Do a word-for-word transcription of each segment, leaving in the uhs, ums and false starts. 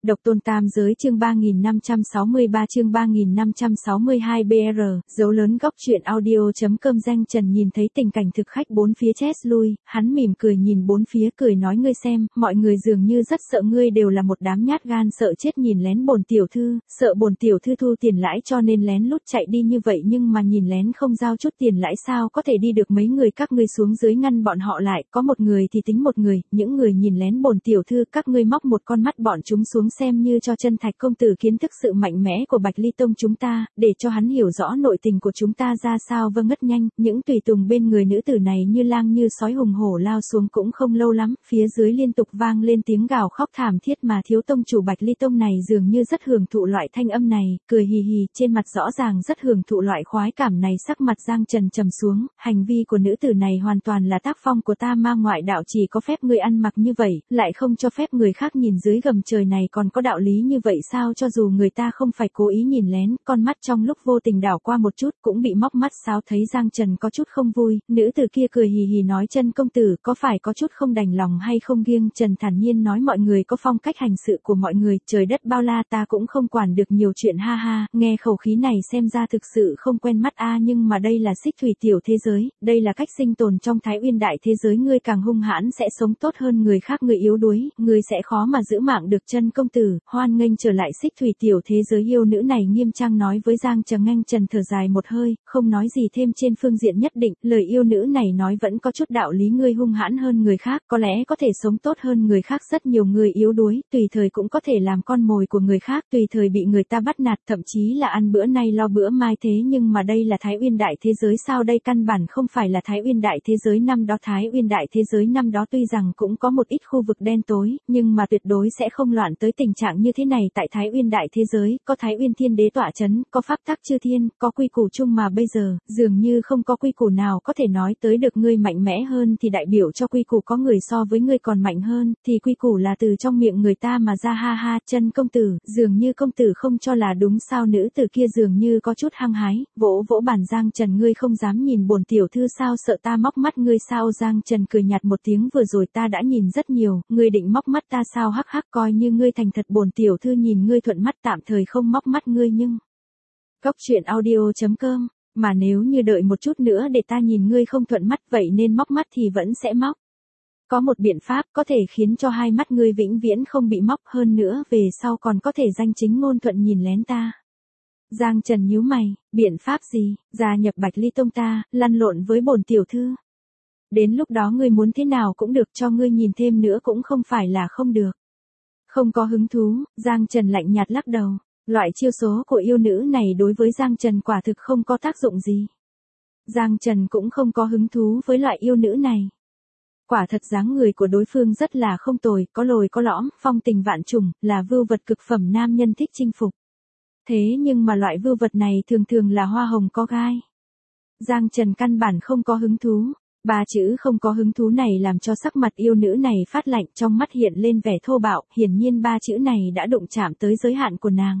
Độc tôn tam giới chương ba nghìn năm trăm sáu mươi ba chương ba nghìn năm trăm sáu mươi hai B R, dấu lớn góc truyện audio.com Giang Trần nhìn thấy tình cảnh thực khách bốn phía chết lui, hắn mỉm cười nhìn bốn phía cười nói ngươi xem, mọi người dường như rất sợ ngươi đều là một đám nhát gan sợ chết nhìn lén bổn tiểu thư, sợ bổn tiểu thư thu tiền lãi cho nên lén lút chạy đi như vậy nhưng mà nhìn lén không giao chút tiền lãi sao có thể đi được mấy người các ngươi xuống dưới ngăn bọn họ lại, có một người thì tính một người, những người nhìn lén bổn tiểu thư các ngươi móc một con mắt bọn chúng xuống xem như cho chân thạch công tử kiến thức sự mạnh mẽ của Bạch Ly Tông chúng ta, để cho hắn hiểu rõ nội tình của chúng ta ra sao. Vâng, ngất nhanh, những tùy tùng bên người nữ tử này như lang như sói hùng hổ lao xuống cũng không lâu lắm, phía dưới liên tục vang lên tiếng gào khóc thảm thiết mà thiếu tông chủ Bạch Ly Tông này dường như rất hưởng thụ loại thanh âm này, cười hì hì, trên mặt rõ ràng rất hưởng thụ loại khoái cảm này. Sắc mặt Giang Trần trầm xuống, hành vi của nữ tử này hoàn toàn là tác phong của ta ma ngoại đạo, chỉ có phép người ăn mặc như vậy, lại không cho phép người khác nhìn dưới gầm trời này, còn có đạo lý như vậy sao? Cho dù người ta không phải cố ý nhìn lén, con mắt trong lúc vô tình đảo qua một chút cũng bị móc mắt sao? Thấy Giang Trần có chút không vui, nữ tử kia cười hì hì nói chân công tử có phải có chút không đành lòng hay không? Nghiêng Trần thản nhiên nói mọi người có phong cách hành sự của mọi người, trời đất bao la ta cũng không quản được nhiều chuyện ha ha. Nghe khẩu khí này xem ra thực sự không quen mắt a, nhưng mà đây là xích thủy tiểu thế giới, đây là cách sinh tồn trong Thái Uyên đại thế giới, ngươi càng hung hãn sẽ sống tốt hơn người khác, người yếu đuối, ngươi sẽ khó mà giữ mạng được. Chân công tử, hoan nghênh trở lại xích thủy tiểu thế giới. Yêu nữ này nghiêm trang nói với Giang Trần. Ngang Trần thở dài một hơi, không nói gì thêm trên phương diện nhất định, lời yêu nữ này nói vẫn có chút đạo lý, ngươi hung hãn hơn người khác, có lẽ có thể sống tốt hơn người khác, rất nhiều người yếu đuối, tùy thời cũng có thể làm con mồi của người khác, tùy thời bị người ta bắt nạt, thậm chí là ăn bữa nay lo bữa mai. Thế nhưng mà đây là Thái Uyên đại thế giới sao? Đây căn bản không phải là Thái Uyên đại thế giới năm đó. Thái Uyên đại thế giới năm đó tuy rằng cũng có một ít khu vực đen tối, nhưng mà tuyệt đối sẽ không loạn tới tình trạng như thế này. Tại Thái Uyên đại thế giới, có Thái Uyên thiên đế tọa chấn, có pháp tắc chư thiên, có quy củ chung, mà bây giờ, dường như không có quy củ nào có thể nói tới được. Ngươi mạnh mẽ hơn thì đại biểu cho quy củ có người so với ngươi còn mạnh hơn, thì quy củ là từ trong miệng người ta mà ra ha ha. Chân công tử, dường như công tử không cho là đúng sao? Nữ tử kia dường như có chút hăng hái, vỗ vỗ bàn. Giang Trần, ngươi không dám nhìn bổn tiểu thư sao? Sợ ta móc mắt ngươi sao? Giang Trần cười nhạt một tiếng, vừa rồi ta đã nhìn rất nhiều, ngươi định móc mắt ta sao? Hắc hắc, coi như ngươi thành thật, bổn tiểu thư nhìn ngươi thuận mắt tạm thời không móc mắt ngươi, nhưng Góc truyện audio.com, mà nếu như đợi một chút nữa để ta nhìn ngươi không thuận mắt vậy nên móc mắt thì vẫn sẽ móc. Có một biện pháp có thể khiến cho hai mắt ngươi vĩnh viễn không bị móc, hơn nữa về sau còn có thể danh chính ngôn thuận nhìn lén ta. Giang Trần nhíu mày, biện pháp gì? Gia nhập Bạch Ly Tông ta, lăn lộn với bổn tiểu thư. Đến lúc đó ngươi muốn thế nào cũng được, cho ngươi nhìn thêm nữa cũng không phải là không được. Không có hứng thú, Giang Trần lạnh nhạt lắc đầu. Loại chiêu số của yêu nữ này đối với Giang Trần quả thực không có tác dụng gì. Giang Trần cũng không có hứng thú với loại yêu nữ này. Quả thật dáng người của đối phương rất là không tồi, có lồi có lõm, phong tình vạn trùng, là vưu vật cực phẩm nam nhân thích chinh phục. Thế nhưng mà loại vưu vật này thường thường là hoa hồng có gai. Giang Trần căn bản không có hứng thú. Ba chữ không có hứng thú này làm cho sắc mặt yêu nữ này phát lạnh, trong mắt hiện lên vẻ thô bạo, hiển nhiên ba chữ này đã đụng chạm tới giới hạn của nàng.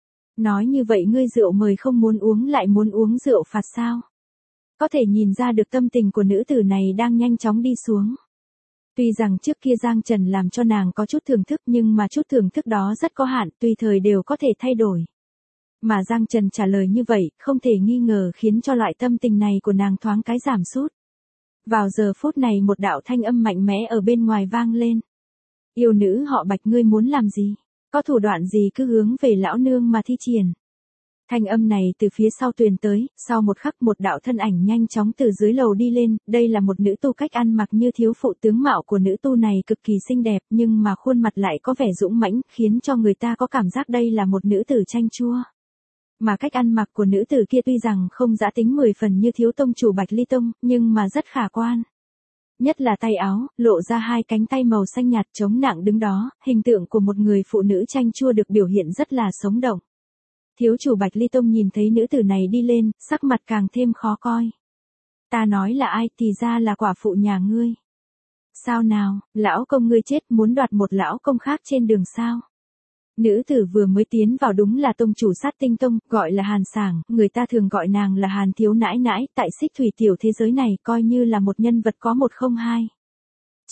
Nói như vậy ngươi rượu mời không muốn uống lại muốn uống rượu phạt sao? Có thể nhìn ra được tâm tình của nữ tử này đang nhanh chóng đi xuống. Tuy rằng trước kia Giang Trần làm cho nàng có chút thưởng thức nhưng mà chút thưởng thức đó rất có hạn, tùy thời đều có thể thay đổi. Mà Giang Trần trả lời như vậy, không thể nghi ngờ khiến cho loại tâm tình này của nàng thoáng cái giảm sút. Vào giờ phút này một đạo thanh âm mạnh mẽ ở bên ngoài vang lên. Yêu nữ họ Bạch, ngươi muốn làm gì? Có thủ đoạn gì cứ hướng về lão nương mà thi triển. Thanh âm này từ phía sau truyền tới, sau một khắc một đạo thân ảnh nhanh chóng từ dưới lầu đi lên, đây là một nữ tu, cách ăn mặc như thiếu phụ, tướng mạo của nữ tu này cực kỳ xinh đẹp nhưng mà khuôn mặt lại có vẻ dũng mãnh, khiến cho người ta có cảm giác đây là một nữ tử chanh chua. Mà cách ăn mặc của nữ tử kia tuy rằng không dã tính mười phần như thiếu tông chủ Bạch Ly Tông, nhưng mà rất khả quan. Nhất là tay áo, lộ ra hai cánh tay màu xanh nhạt chống nặng đứng đó, hình tượng của một người phụ nữ chanh chua được biểu hiện rất là sống động. Thiếu chủ Bạch Ly Tông nhìn thấy nữ tử này đi lên, sắc mặt càng thêm khó coi. Ta nói là ai, thì ra là quả phụ nhà ngươi. Sao nào, lão công ngươi chết muốn đoạt một lão công khác trên đường sao? Nữ tử vừa mới tiến vào đúng là tông chủ Sát Tinh Tông, gọi là Hàn Sảng, người ta thường gọi nàng là Hàn thiếu nãi nãi, tại xích thủy tiểu thế giới này coi như là một nhân vật có một không hai.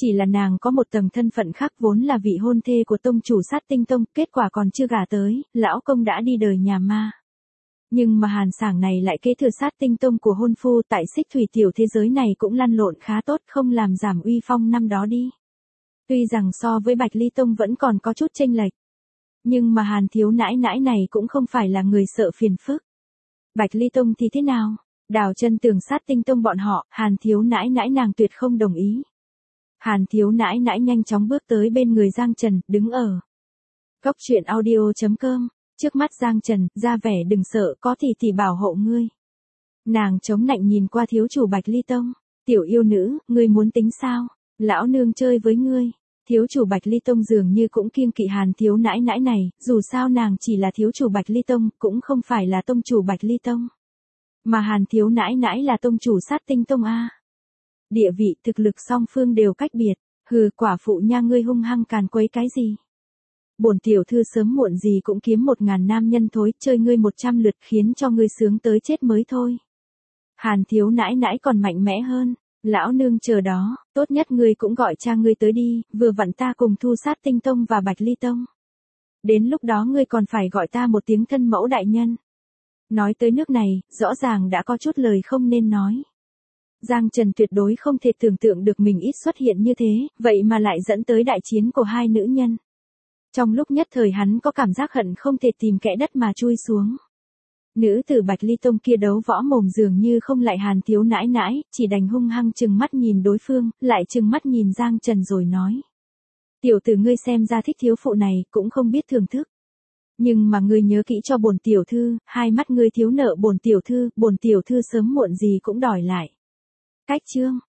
Chỉ là nàng có một tầng thân phận khác vốn là vị hôn thê của tông chủ Sát Tinh Tông, kết quả còn chưa gả tới, lão công đã đi đời nhà ma. Nhưng mà Hàn Sảng này lại kế thừa Sát Tinh Tông của hôn phu, tại Xích Thủy tiểu thế giới này cũng lăn lộn khá tốt, không làm giảm uy phong năm đó đi. Tuy rằng so với Bạch Ly Tông vẫn còn có chút chênh lệch. Nhưng mà Hàn thiếu nãi nãi này cũng không phải là người sợ phiền phức. Bạch Ly Tông thì thế nào? Đào chân tường Sát Tinh Tông bọn họ, Hàn thiếu nãi nãi nàng tuyệt không đồng ý. Hàn thiếu nãi nãi nhanh chóng bước tới bên người Giang Trần, đứng ở góc truyện audio chấm com, trước mắt Giang Trần, ra vẻ đừng sợ, có thì thì bảo hộ ngươi. Nàng chống nạnh nhìn qua thiếu chủ Bạch Ly Tông, tiểu yêu nữ, ngươi muốn tính sao? Lão nương chơi với ngươi. Thiếu chủ Bạch Ly Tông dường như cũng kiêng kỵ Hàn thiếu nãi nãi này, dù sao nàng chỉ là thiếu chủ Bạch Ly Tông, cũng không phải là tông chủ Bạch Ly Tông. Mà Hàn thiếu nãi nãi là tông chủ Sát Tinh Tông a. Địa vị thực lực song phương đều cách biệt, hừ quả phụ nha ngươi hung hăng càn quấy cái gì. Bổn tiểu thư sớm muộn gì cũng kiếm một ngàn nam nhân thối, chơi ngươi một trăm lượt khiến cho ngươi sướng tới chết mới thôi. Hàn thiếu nãi nãi còn mạnh mẽ hơn, lão nương chờ đó, tốt nhất ngươi cũng gọi cha ngươi tới đi, vừa vặn ta cùng thu Sát Tinh Tông và Bạch Ly Tông. Đến lúc đó ngươi còn phải gọi ta một tiếng thân mẫu đại nhân. Nói tới nước này, rõ ràng đã có chút lời không nên nói. Giang Trần tuyệt đối không thể tưởng tượng được mình ít xuất hiện như thế, vậy mà lại dẫn tới đại chiến của hai nữ nhân. Trong lúc nhất thời hắn có cảm giác hận không thể tìm kẽ đất mà chui xuống. Nữ tử Bạch Ly Tông kia đấu võ mồm dường như không lại Hàn thiếu nãi nãi, chỉ đành hung hăng chừng mắt nhìn đối phương, lại chừng mắt nhìn Giang Trần rồi nói. Tiểu tử ngươi xem ra thích thiếu phụ này, cũng không biết thưởng thức. Nhưng mà ngươi nhớ kỹ cho bổn tiểu thư, hai mắt ngươi thiếu nợ bổn tiểu thư, bổn tiểu thư sớm muộn gì cũng đòi lại. Cách chương,